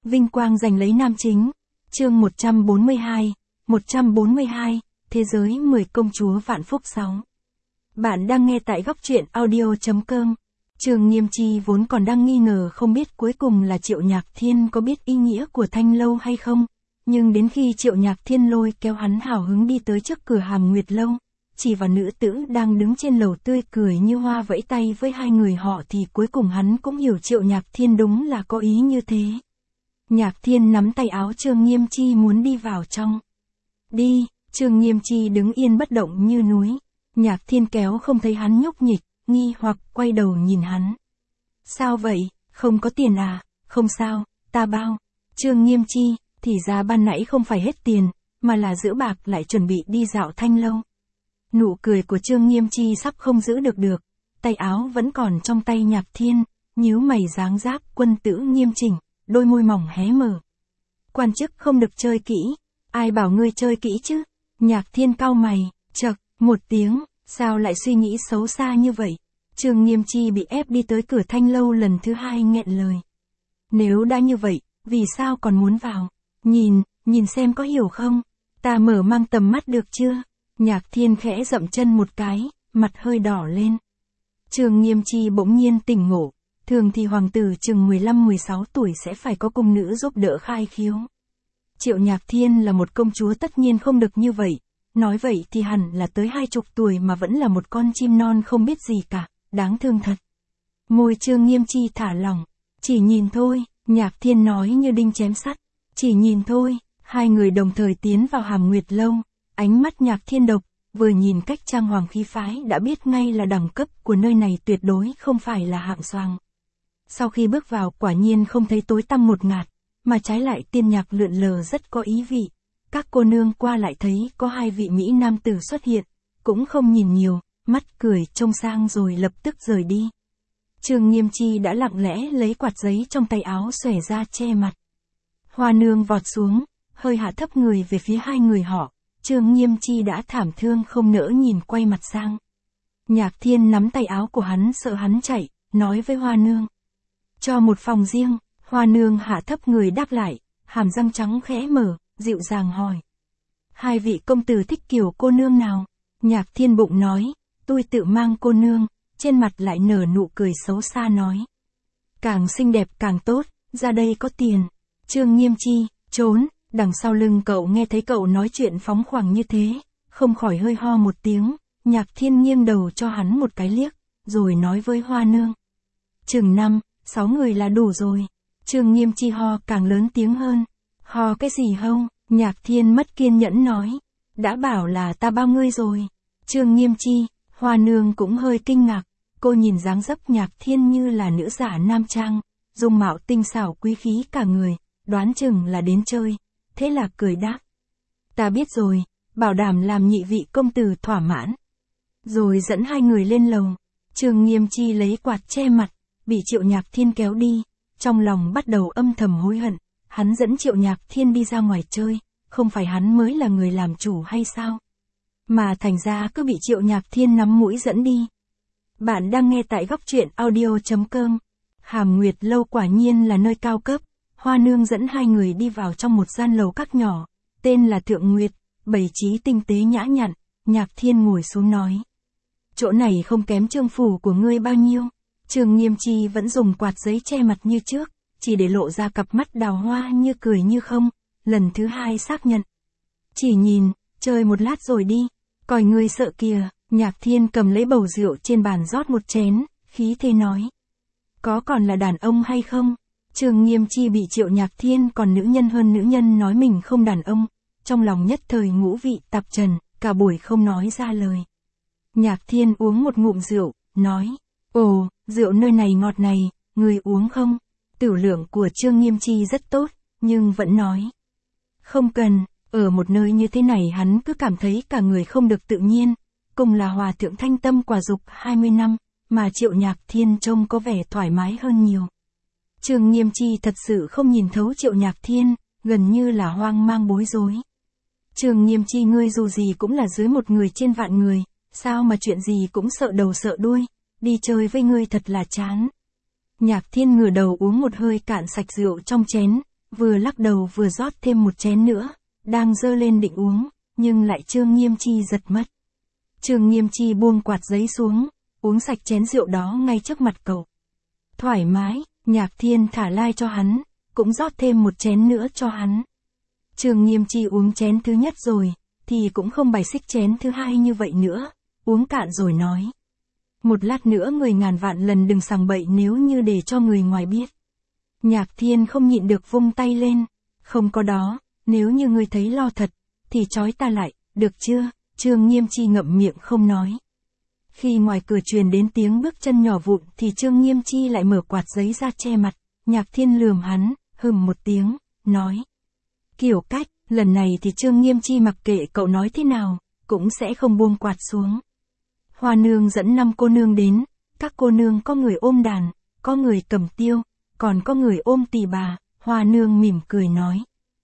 Vinh quang giành lấy nam chính. Chương 142, thế giới 10 công chúa vạn phúc 6. Bạn đang nghe tại góc truyện audio.com. Trường Nghiêm Chi vốn còn đang nghi ngờ không biết cuối cùng là Triệu Nhạc Thiên có biết ý nghĩa của Thanh Lâu hay không, nhưng đến khi Triệu Nhạc Thiên lôi kéo hắn hào hứng đi tới trước cửa Hàm Nguyệt Lâu, chỉ vào nữ tử đang đứng trên lầu tươi cười như hoa vẫy tay với hai người họ thì cuối cùng hắn cũng hiểu Triệu Nhạc Thiên đúng là có ý như thế. Nhạc Thiên nắm tay áo Trương Nghiêm Chi muốn đi vào trong. Đi, Trương Nghiêm Chi đứng yên bất động như núi. Nhạc Thiên kéo không thấy hắn nhúc nhích, nghi hoặc quay đầu nhìn hắn. Sao vậy, không có tiền à? Không sao, ta bao. Trương Nghiêm Chi, thì ra ban nãy không phải hết tiền, mà là giữ bạc lại chuẩn bị đi dạo Thanh Lâu. Nụ cười của Trương Nghiêm Chi sắp không giữ được, tay áo vẫn còn trong tay Nhạc Thiên, nhíu mày dáng giáp quân tử nghiêm chỉnh, đôi môi mỏng hé mở. Quan chức không được chơi kỹ, ai bảo ngươi chơi kỹ chứ? Nhạc Thiên cau mày, chậc, một tiếng, sao lại suy nghĩ xấu xa như vậy? Trương Nghiêm Chi bị ép đi tới cửa Thanh Lâu lần thứ hai nghẹn lời. Nếu đã như vậy, vì sao còn muốn vào? Nhìn xem có hiểu không? Ta mở mang tầm mắt được chưa? Nhạc Thiên khẽ dậm chân một cái, mặt hơi đỏ lên. Trương Nghiêm Chi bỗng nhiên tỉnh ngộ, thường thì hoàng tử chừng 15-16 tuổi sẽ phải có cung nữ giúp đỡ khai khiếu. Triệu Nhạc Thiên là một công chúa tất nhiên không được như vậy, nói vậy thì hẳn là tới 20 tuổi mà vẫn là một con chim non không biết gì cả, đáng thương thật. Môi Trương Nghiêm Chi thả lỏng, chỉ nhìn thôi, Nhạc Thiên nói như đinh chém sắt, chỉ nhìn thôi. Hai người đồng thời tiến vào Hàm Nguyệt Lâu, ánh mắt Nhạc Thiên độc, vừa nhìn cách trang hoàng khí phái đã biết ngay là đẳng cấp của nơi này tuyệt đối không phải là hạng xoàng. Sau khi bước vào quả nhiên không thấy tối tăm một ngạt, mà trái lại tiên nhạc lượn lờ rất có ý vị. Các cô nương qua lại thấy có hai vị mỹ nam tử xuất hiện, cũng không nhìn nhiều, mắt cười trông sang rồi lập tức rời đi. Trương Nghiêm Chi đã lặng lẽ lấy quạt giấy trong tay áo xòe ra che mặt. Hoa nương vọt xuống, hơi hạ thấp người về phía hai người họ, Trương Nghiêm Chi đã thảm thương không nỡ nhìn quay mặt sang. Nhạc Thiên nắm tay áo của hắn sợ hắn chạy, nói với Hoa nương. Cho một phòng riêng, Hoa nương hạ thấp người đáp lại, hàm răng trắng khẽ mở, dịu dàng hỏi. Hai vị công tử thích kiểu cô nương nào? Nhạc Thiên bụng nói, tôi tự mang cô nương, trên mặt lại nở nụ cười xấu xa nói. Càng xinh đẹp càng tốt, ra đây có tiền. Trương Nghiêm Chi, trốn, đằng sau lưng cậu nghe thấy cậu nói chuyện phóng khoáng như thế, không khỏi hơi ho một tiếng, Nhạc Thiên nghiêng đầu cho hắn một cái liếc, rồi nói với Hoa nương. Chừng 5-6 người là đủ rồi. Trương Nghiêm Chi ho càng lớn tiếng hơn. Ho cái gì không? Nhạc Thiên mất kiên nhẫn nói. Đã bảo là ta bao ngươi rồi. Trương Nghiêm Chi, Hoa nương cũng hơi kinh ngạc, cô nhìn dáng dấp Nhạc Thiên như là nữ giả nam trang, dung mạo tinh xảo quý khí cả người, đoán chừng là đến chơi, thế là cười đáp. Ta biết rồi, bảo đảm làm nhị vị công tử thỏa mãn. Rồi dẫn hai người lên lầu, Trương Nghiêm Chi lấy quạt che mặt, bị Triệu Nhạc Thiên kéo đi, trong lòng bắt đầu âm thầm hối hận, hắn dẫn Triệu Nhạc Thiên đi ra ngoài chơi, không phải hắn mới là người làm chủ hay sao? Mà thành ra cứ bị Triệu Nhạc Thiên nắm mũi dẫn đi. Bạn đang nghe tại góc truyện audio.com. Hàm Nguyệt Lâu quả nhiên là nơi cao cấp. Hoa nương dẫn hai người đi vào trong một gian lầu các nhỏ, tên là Thượng Nguyệt, bày trí tinh tế nhã nhặn. Nhạc Thiên ngồi xuống nói. Chỗ này không kém trương phủ của ngươi bao nhiêu. Trương Nghiêm Chi vẫn dùng quạt giấy che mặt như trước, chỉ để lộ ra cặp mắt đào hoa như cười như không, lần thứ hai xác nhận. Chỉ nhìn, chơi một lát rồi đi, coi ngươi sợ kìa. Nhạc Thiên cầm lấy bầu rượu trên bàn rót một chén, khí thế nói. Có còn là đàn ông hay không? Trương Nghiêm Chi bị Triệu Nhạc Thiên còn nữ nhân hơn nữ nhân nói mình không đàn ông, trong lòng nhất thời ngũ vị tạp trần, cả buổi không nói ra lời. Nhạc Thiên uống một ngụm rượu, nói. Ồ, rượu nơi này ngọt này, người uống không? Tửu lượng của Trương Nghiêm Chi rất tốt, nhưng vẫn nói. Không cần, ở một nơi như thế này hắn cứ cảm thấy cả người không được tự nhiên, cùng là hòa thượng thanh tâm quả dục 20 năm, mà Triệu Nhạc Thiên trông có vẻ thoải mái hơn nhiều. Trương Nghiêm Chi thật sự không nhìn thấu Triệu Nhạc Thiên, gần như là hoang mang bối rối. Trương Nghiêm Chi ngươi dù gì cũng là dưới một người trên vạn người, sao mà chuyện gì cũng sợ đầu sợ đuôi, đi chơi với ngươi thật là chán. Nhạc Thiên ngửa đầu uống một hơi cạn sạch rượu trong chén, vừa lắc đầu vừa rót thêm một chén nữa, đang dơ lên định uống, nhưng lại Trương Nghiêm Chi giật mất. Trương Nghiêm Chi buông quạt giấy xuống, uống sạch chén rượu đó ngay trước mặt cậu. Thoải mái, Nhạc Thiên thả lai cho hắn, cũng rót thêm một chén nữa cho hắn. Trương Nghiêm Chi uống chén thứ nhất rồi, thì cũng không bài xích chén thứ hai như vậy nữa, uống cạn rồi nói. Một lát nữa người ngàn vạn lần đừng sằng bậy nếu như để cho người ngoài biết. Nhạc Thiên không nhịn được vung tay lên, không có đó, nếu như ngươi thấy lo thật, thì trói ta lại, được chưa? Trương Nghiêm Chi ngậm miệng không nói. Khi ngoài cửa truyền đến tiếng bước chân nhỏ vụn thì Trương Nghiêm Chi lại mở quạt giấy ra che mặt, Nhạc Thiên lườm hắn, hừm một tiếng, nói. Kiểu cách, lần này thì Trương Nghiêm Chi mặc kệ cậu nói thế nào, cũng sẽ không buông quạt xuống. Hoa nương dẫn 5 cô nương đến, các cô nương có người ôm đàn, có người cầm tiêu, còn có người ôm tỳ bà, Hoa nương mỉm cười nói.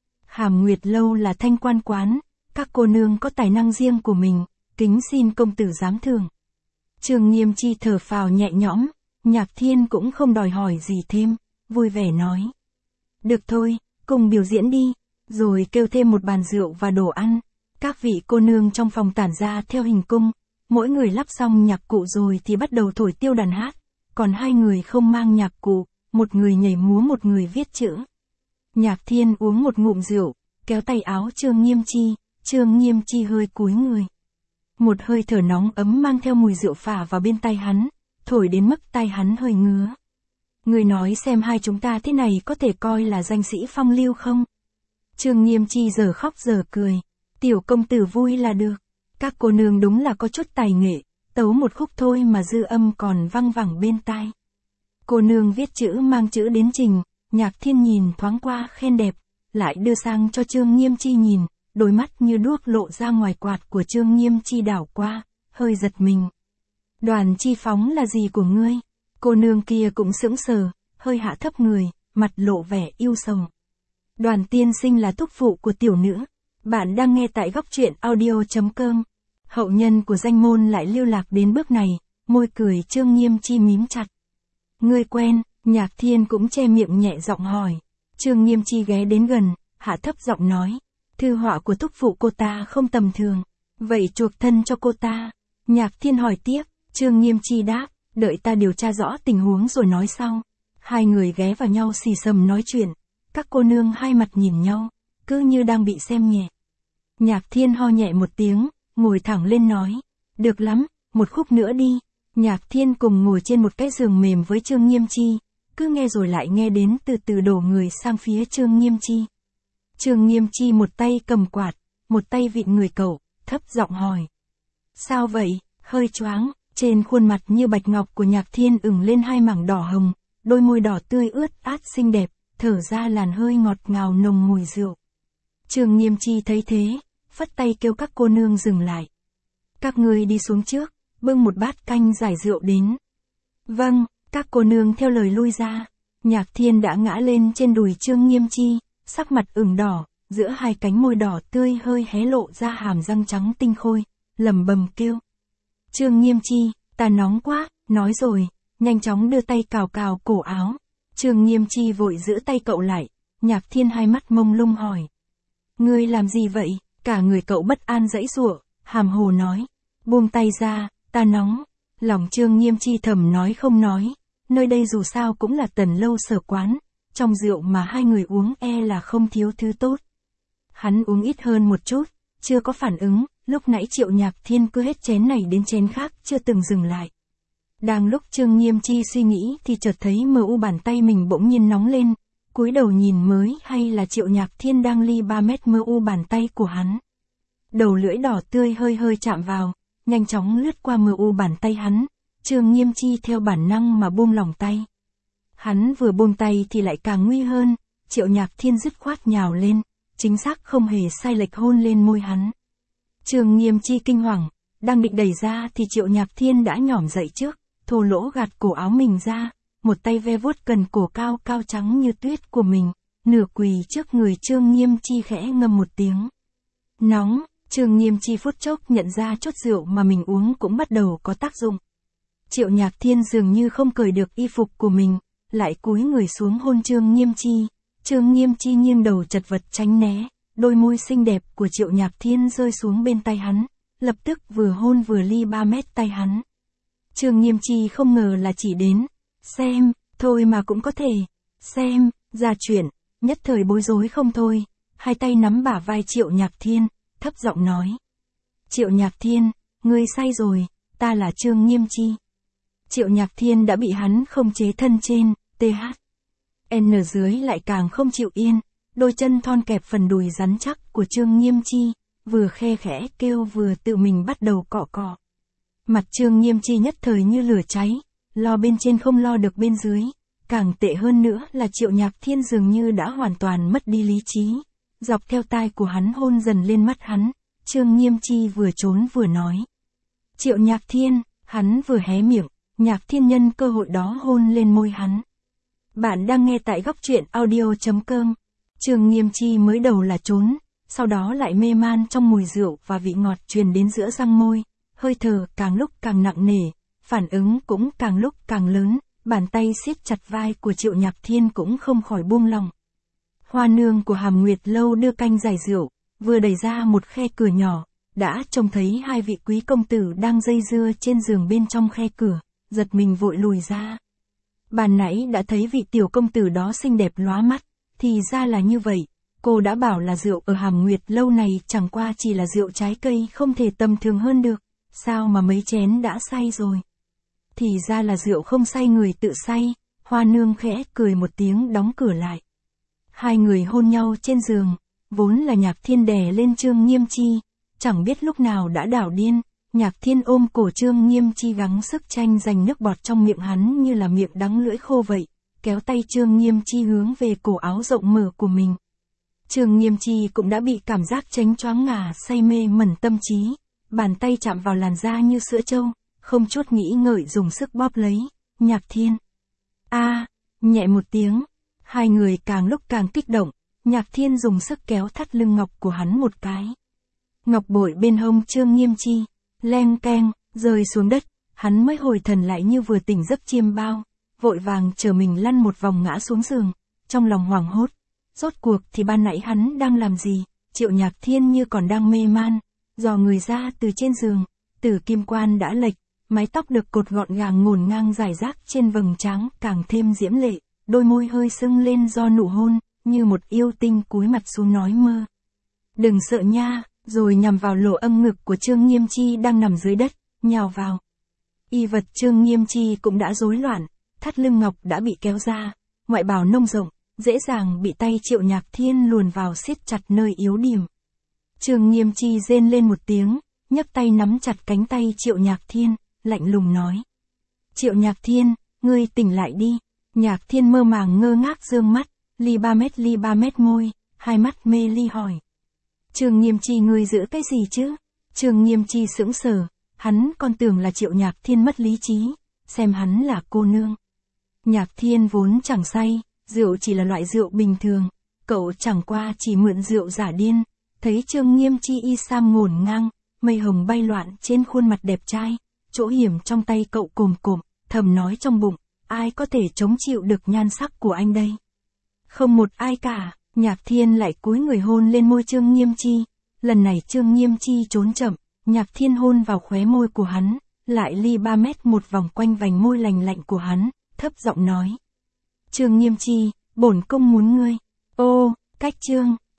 Hàm Nguyệt lâu là thanh quan quán, các cô nương có tài năng riêng của mình, kính xin công tử giám thưởng. Trương Nghiêm Chi thở phào nhẹ nhõm, Nhạc Thiên cũng không đòi hỏi gì thêm, vui vẻ nói. Được thôi, cùng biểu diễn đi, rồi kêu thêm một bàn rượu và đồ ăn. Các vị cô nương trong phòng tản ra theo hình cung, mỗi người lắp xong nhạc cụ rồi thì bắt đầu thổi tiêu đàn hát, còn 2 người không mang nhạc cụ, một người nhảy múa một người viết chữ. Nhạc Thiên uống một ngụm rượu, kéo tay áo Trương Nghiêm Chi, Trương Nghiêm Chi hơi cúi người. Một hơi thở nóng ấm mang theo mùi rượu phả vào bên tai hắn, thổi đến mức tai hắn hơi ngứa. Người nói xem hai chúng ta thế này có thể coi là danh sĩ phong lưu không? Trương Nghiêm Chi giờ khóc giờ cười, tiểu công tử vui là được. Các cô nương đúng là có chút tài nghệ, tấu một khúc thôi mà dư âm còn văng vẳng bên tai. Cô nương viết chữ mang chữ đến trình, Nhạc Thiên nhìn thoáng qua khen đẹp, lại đưa sang cho Trương Nghiêm Chi nhìn, đôi mắt như đuốc lộ ra ngoài quạt của Trương Nghiêm Chi đảo qua, hơi giật mình. Đoàn Chi Phóng là gì của ngươi? Cô nương kia cũng sững sờ, hơi hạ thấp người, mặt lộ vẻ yêu sầu. Đoàn tiên sinh là thúc phụ của tiểu nữ. Bạn đang nghe tại góc truyện audio.com. Hậu nhân của danh môn lại lưu lạc đến bước này, môi cười Trương Nghiêm Chi mím chặt. Ngươi quen, Nhạc Thiên cũng che miệng nhẹ giọng hỏi. Trương Nghiêm Chi ghé đến gần, hạ thấp giọng nói. Thư họa của thúc phụ cô ta không tầm thường. Vậy chuộc thân cho cô ta. Nhạc Thiên hỏi tiếp, Trương Nghiêm Chi đáp, đợi ta điều tra rõ tình huống rồi nói sau. Hai người ghé vào nhau xì xầm nói chuyện. Các cô nương hai mặt nhìn nhau, cứ như đang bị xem nhẹ. Nhạc Thiên ho nhẹ một tiếng, ngồi thẳng lên nói. Được lắm, một khúc nữa đi. Nhạc Thiên cùng ngồi trên một cái giường mềm với Trương Nghiêm Chi, cứ nghe rồi lại nghe đến từ từ đổ người sang phía Trương Nghiêm Chi. Trương Nghiêm Chi một tay cầm quạt, một tay vịn người cậu, thấp giọng hỏi. Sao vậy, hơi choáng, trên khuôn mặt như bạch ngọc của Nhạc Thiên ửng lên 2 mảng đỏ hồng, đôi môi đỏ tươi ướt át xinh đẹp, thở ra làn hơi ngọt ngào nồng mùi rượu. Trương Nghiêm Chi thấy thế, phất tay kêu các cô nương dừng lại. Các ngươi đi xuống trước, bưng một bát canh giải rượu đến. Vâng, các cô nương theo lời lui ra. Nhạc Thiên đã ngã lên trên đùi Trương Nghiêm Chi, sắc mặt ửng đỏ, giữa 2 cánh môi đỏ tươi hơi hé lộ ra hàm răng trắng tinh khôi, lẩm bẩm kêu. Trương Nghiêm Chi, ta nóng quá, nói rồi, nhanh chóng đưa tay cào cào cổ áo. Trương Nghiêm Chi vội giữ tay cậu lại, Nhạc Thiên 2 mắt mông lung hỏi. Ngươi làm gì vậy? Cả người cậu bất an giãy giụa, hàm hồ nói. Buông tay ra, ta nóng. Lòng Trương Nghiêm Chi thầm nói không nói, nơi đây dù sao cũng là Tần lâu sở quán, trong rượu mà 2 người uống là không thiếu thứ tốt. Hắn uống ít hơn một chút, chưa có phản ứng, lúc nãy Triệu Nhạc Thiên cứ hết chén này đến chén khác chưa từng dừng lại. Đang lúc Trương Nghiêm Chi suy nghĩ thì chợt thấy bàn tay mình bỗng nhiên nóng lên, cúi đầu nhìn mới hay là Triệu Nhạc Thiên đang ly 3 mét bàn tay của hắn. Đầu lưỡi đỏ tươi hơi hơi chạm vào, nhanh chóng lướt qua bàn tay hắn, Trương Nghiêm Chi theo bản năng mà buông lỏng tay. Hắn vừa buông tay thì lại càng nguy hơn, Triệu Nhạc Thiên dứt khoát nhào lên, chính xác không hề sai lệch hôn lên môi hắn. Trương Nghiêm Chi kinh hoàng, đang định đẩy ra thì Triệu Nhạc Thiên đã nhỏm dậy trước, thô lỗ gạt cổ áo mình ra, một tay ve vuốt cần cổ cao cao trắng như tuyết của mình, nửa quỳ trước người Trương Nghiêm Chi khẽ ngâm một tiếng. Nóng, Trương Nghiêm Chi phút chốc nhận ra chút rượu mà mình uống cũng bắt đầu có tác dụng. Triệu Nhạc Thiên dường như không cởi được y phục của mình, lại cúi người xuống hôn Trương Nghiêm Chi, Trương Nghiêm Chi nghiêng đầu chật vật tránh né, đôi môi xinh đẹp của Triệu Nhạc Thiên rơi xuống bên tay hắn, lập tức vừa hôn vừa ly 3 mét tay hắn. Trương Nghiêm Chi không ngờ là chỉ đến, xem, thôi mà cũng có thể, xem, ra chuyện, nhất thời bối rối không thôi, hai tay nắm bả vai Triệu Nhạc Thiên, thấp giọng nói. Triệu Nhạc Thiên, ngươi sai rồi, ta là Trương Nghiêm Chi. Triệu Nhạc Thiên đã bị hắn không chế thân trên, N dưới lại càng không chịu yên, đôi chân thon kẹp phần đùi rắn chắc của Trương Nghiêm Chi, vừa khe khẽ kêu vừa tự mình bắt đầu cọ cọ. Mặt Trương Nghiêm Chi nhất thời như lửa cháy, lo bên trên không lo được bên dưới, càng tệ hơn nữa là Triệu Nhạc Thiên dường như đã hoàn toàn mất đi lý trí, dọc theo tai của hắn hôn dần lên mắt hắn, Trương Nghiêm Chi vừa trốn vừa nói. Triệu Nhạc Thiên, hắn vừa hé miệng, Nhạc Thiên nhân cơ hội đó hôn lên môi hắn. Bạn đang nghe tại góc truyện audio.com. Trương Nghiêm Chi mới đầu là trốn, sau đó lại mê man trong mùi rượu và vị ngọt truyền đến giữa răng môi, hơi thở càng lúc càng nặng nề, phản ứng cũng càng lúc càng lớn, bàn tay siết chặt vai của Triệu Nhạc Thiên cũng không khỏi buông lỏng. Hoa nương của Hàm Nguyệt lâu đưa canh giải rượu, vừa đẩy ra một khe cửa nhỏ, đã trông thấy hai vị quý công tử đang dây dưa trên giường bên trong khe cửa, giật mình vội lùi ra. Ban nãy đã thấy vị tiểu công tử đó xinh đẹp lóa mắt, thì ra là như vậy, cô đã bảo là rượu ở Hàm Nguyệt lâu này chẳng qua chỉ là rượu trái cây không thể tầm thường hơn được, sao mà mấy chén đã say rồi. Thì ra là rượu không say người tự say, Hoa nương khẽ cười một tiếng đóng cửa lại. Hai người hôn nhau trên giường, vốn là Nhạc Thiên đè lên Trương Nghiêm Chi, chẳng biết lúc nào đã đảo điên, Nhạc Thiên ôm cổ Trương Nghiêm Chi gắng sức tranh giành nước bọt trong miệng hắn như là miệng đắng lưỡi khô vậy, kéo tay Trương Nghiêm Chi hướng về cổ áo rộng mở của mình. Trương Nghiêm Chi cũng đã bị cảm giác chánh choáng ngả say mê mẩn tâm trí, bàn tay chạm vào làn da như sữa trâu, không chút nghĩ ngợi dùng sức bóp lấy, Nhạc Thiên. Nhẹ một tiếng, hai người càng lúc càng kích động, Nhạc Thiên dùng sức kéo thắt lưng ngọc của hắn một cái. Ngọc bội bên hông Trương Nghiêm Chi, leng keng, rơi xuống đất, hắn mới hồi thần lại như vừa tỉnh giấc chiêm bao, vội vàng chờ mình lăn một vòng ngã xuống giường, trong lòng hoảng hốt. Rốt cuộc thì ban nãy hắn đang làm gì? Triệu Nhạc Thiên như còn đang mê man, dò người ra từ trên giường, tử kim quan đã lệch, mái tóc được cột gọn gàng ngổn ngang rải rác trên vầng trán càng thêm diễm lệ, đôi môi hơi sưng lên do nụ hôn, như một yêu tinh cúi mặt xuống nói mơ. Đừng sợ nha, rồi nhằm vào lỗ âm ngực của Trương Nghiêm Chi đang nằm dưới đất, nhào vào. Y vật Trương Nghiêm Chi cũng đã rối loạn, thắt lưng ngọc đã bị kéo ra, ngoại bào nông rộng, dễ dàng bị tay Triệu Nhạc Thiên luồn vào siết chặt nơi yếu điểm. Trương Nghiêm Chi rên lên một tiếng, nhấc tay nắm chặt cánh tay Triệu Nhạc Thiên, lạnh lùng nói. Triệu Nhạc Thiên, ngươi tỉnh lại đi. Nhạc Thiên mơ màng ngơ ngác dương mắt, ly ba mét môi, hai mắt mê ly hỏi. Trương Nghiêm Chi ngươi giữ cái gì chứ? Trương Nghiêm Chi sững sờ, hắn còn tưởng là Triệu Nhạc Thiên mất lý trí, xem hắn là cô nương. Nhạc Thiên vốn chẳng say, rượu chỉ là loại rượu bình thường, cậu chẳng qua chỉ mượn rượu giả điên, thấy Trương Nghiêm Chi y sam ngổn ngang, mây hồng bay loạn trên khuôn mặt đẹp trai, chỗ hiểm trong tay cậu cồm cộm, thầm nói trong bụng, ai có thể chống chịu được nhan sắc của anh đây? Không một ai cả. Nhạc Thiên lại cúi người hôn lên môi Trương Nghiêm Chi, lần này Trương Nghiêm Chi trốn chậm, Nhạc Thiên hôn vào khóe môi của hắn, lại ly 3 mét một vòng quanh vành môi lành lạnh của hắn, thấp giọng nói. Trương Nghiêm Chi, bổn công muốn ngươi. Ô, cách Trương